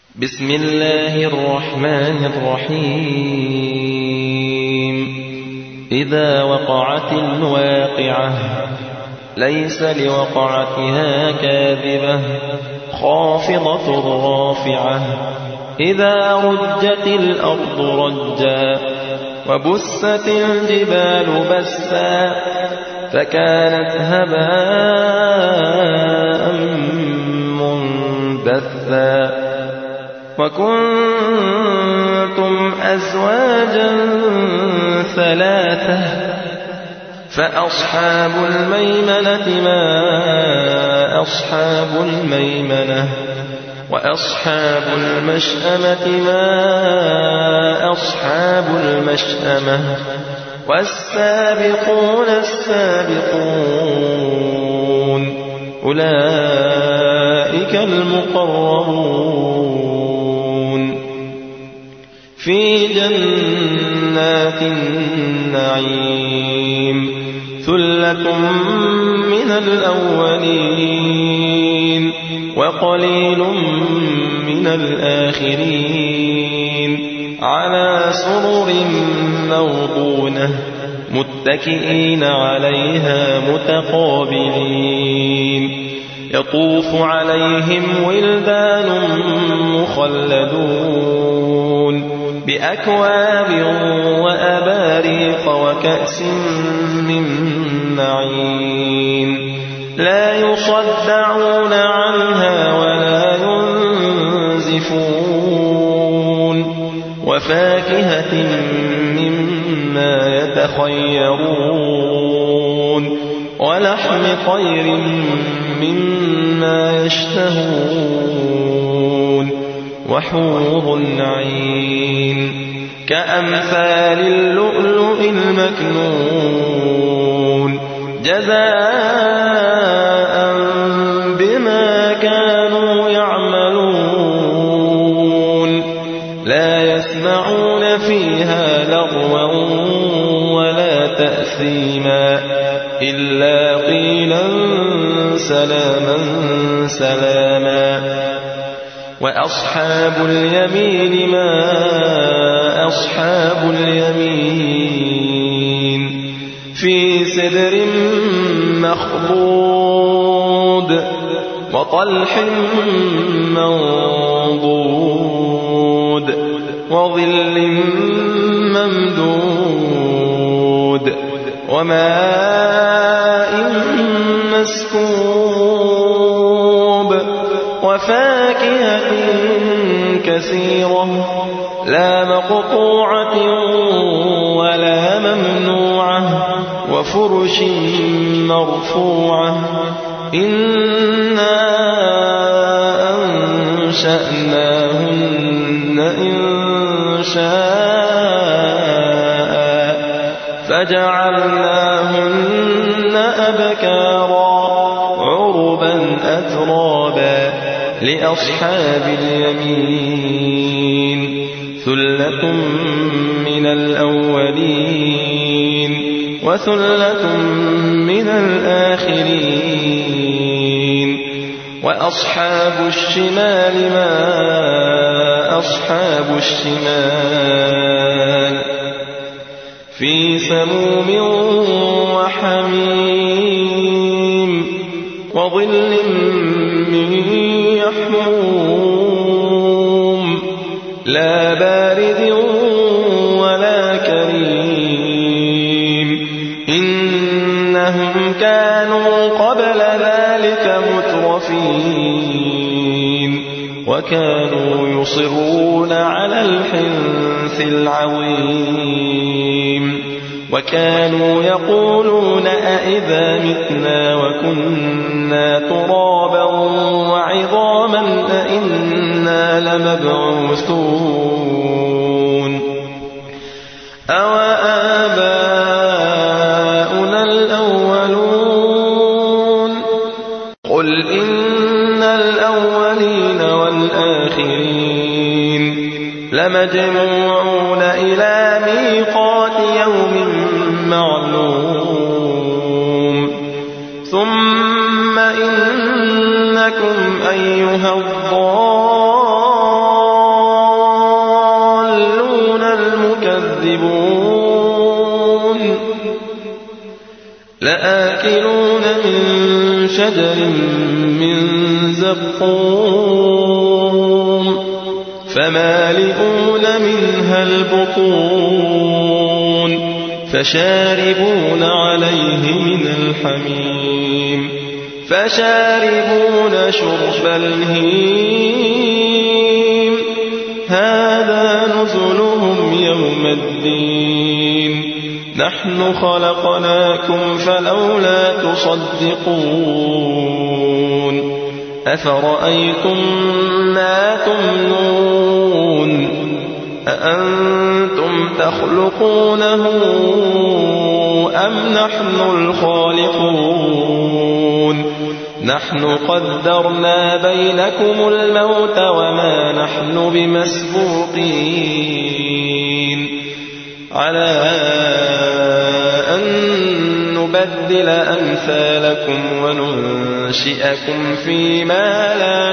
بسم الله الرحمن الرحيم إذا وقعت الواقعة ليس لوقعتها كاذبة خافضة رافعة إذا رجت الأرض رجا وبست الجبال بسا فكانت هباء منبثا وكنتم أزواجا ثلاثة فأصحاب الميمنة ما أصحاب الميمنة وأصحاب المشأمة ما أصحاب المشأمة والسابقون السابقون أولئك المقربون في جنات النعيم ثلة من الأولين وقليل من الآخرين على سرر موضونة متكئين عليها متقابلين يطوف عليهم ولدان مخلدون بأكواب وأباريق وكأس من معين لا يصدعون عنها ولا ينزفون وفاكهة مما يتخيرون ولحم طير مما يشتهون وحور عين كأمثال اللؤلؤ المكنون جزاء بما كانوا يعملون لا يسمعون فيها لغوا ولا تأثيما إلا قيلا سلاما سلاما وأصحاب اليمين ما أصحاب اليمين في سدر مخضود وطلح منضود وظل ممدود وماء مسكوب وفاكهة كثيرة لا مقطوعة ولا ممنوعة وفرش مرفوعة إنا أنشأناهن إنشاء فجعلناهن أبكارا عربا أترابا لأصحاب اليمين ثلة من الأولين وثلة من الآخرين وأصحاب الشمال ما أصحاب الشمال في سموم وحميم وظل من يحموم لا بارد ولا كريم إنهم كانوا قبل ذلك مترفين وكانوا يصرون على الحنث العظيم وكانوا يقولون أئذا متنا وكنا ترابا وعظاما أئنا لمبعوثون أوآباؤنا الأولون قل إن الأولين والآخرين لمجموعون إلى ميقات يوم معلوم ثم إنكم أيها الضالون فمالئون منها البطون فشاربون عليه من الحميم فشاربون شرب الهيم هذا نزلهم يوم الدين نحن خلقناكم فلولا تصدقون أفرأيتم ما تمنون أأنتم تخلقونه أم نحن الخالقون نحن قدرنا بينكم الموت وما نحن بمسبوقين على أن نبدل أمثالكم وننشئكم فيما لا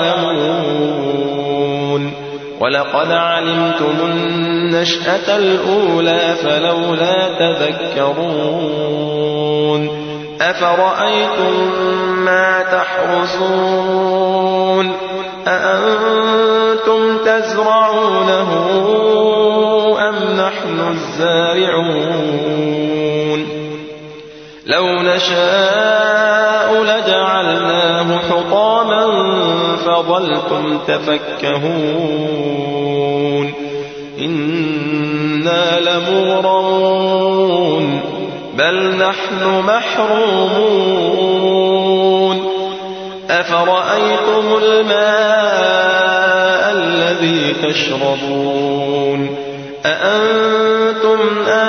تعلمون ولقد علمتم النشأة الأولى فلولا تذكرون أفرأيتم ما تحرثون أأنتم تزرعونه أم نحن الزارعون لو نشاء لجعلناه حطاما فظلتم تفكهون إنا لمغرمون بل نحن محرومون أفرأيتم الماء الذي تشربون أأنتم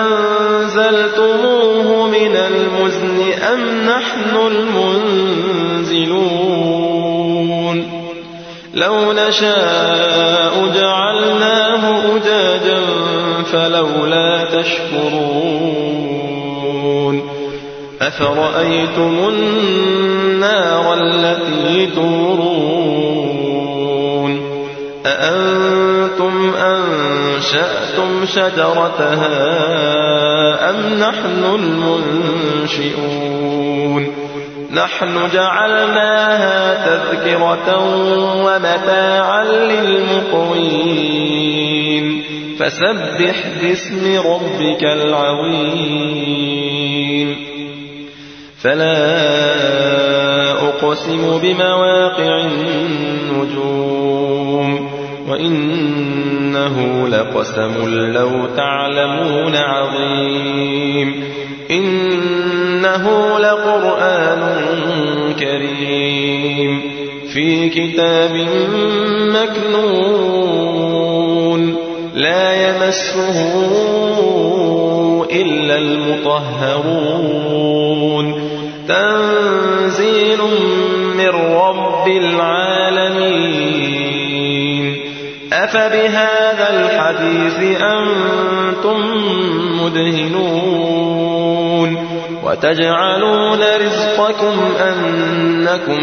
أنزلتموه من المزن أم نحن المنزلون لو نشاء جعلناه أجاجا فلولا تشكرون أفرأيتم النار التي تورون أأنتم أنشأتم شجرتها أم نحن المنشئون نحن جعلناها تذكرة ومتاعا للمقوين فسبح باسم ربك العظيم فلا أقسم بمواقع النجوم وإنه لقسم لو تعلمون عظيم إنه لقرآن كريم في كتاب مكنون لا يمسه إلا المطهرون تنزيل من رب العالمين أفبهذا الحديث أنتم مدهنون وتجعلون رزقكم أنكم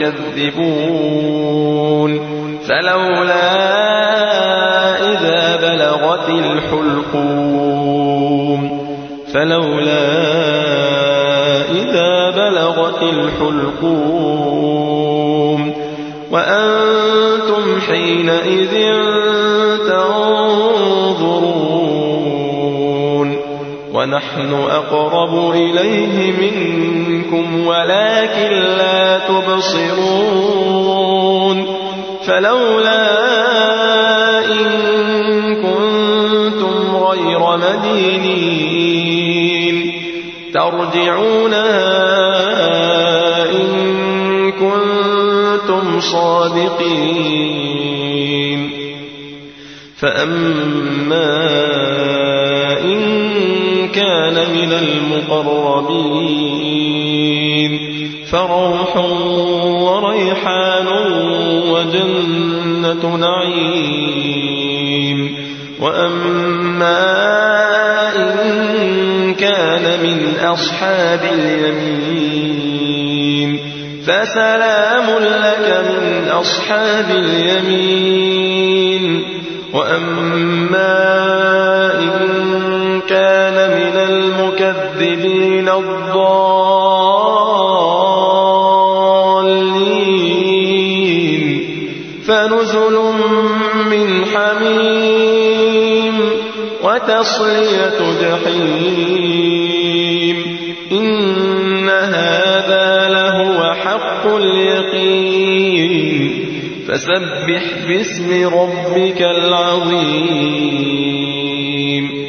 تكذبون فلولا إذا بلغت الحلقوم وأنتم حينئذ تنظرون ونحن أقرب إليه منكم ولكن لا تبصرون فلولا إن كنتم غير مدينين ترجعونها إن كنتم صادقين فأما إن كان من المقربين فروح وريحان وجنة نعيم وأما إن كان من أصحاب اليمين فسلام لك من أصحاب اليمين وأما إن كان من المكذبين الضالين فنزل من وتصلية جحيم إن هذا لهو حق اليقين فسبح باسم ربك العظيم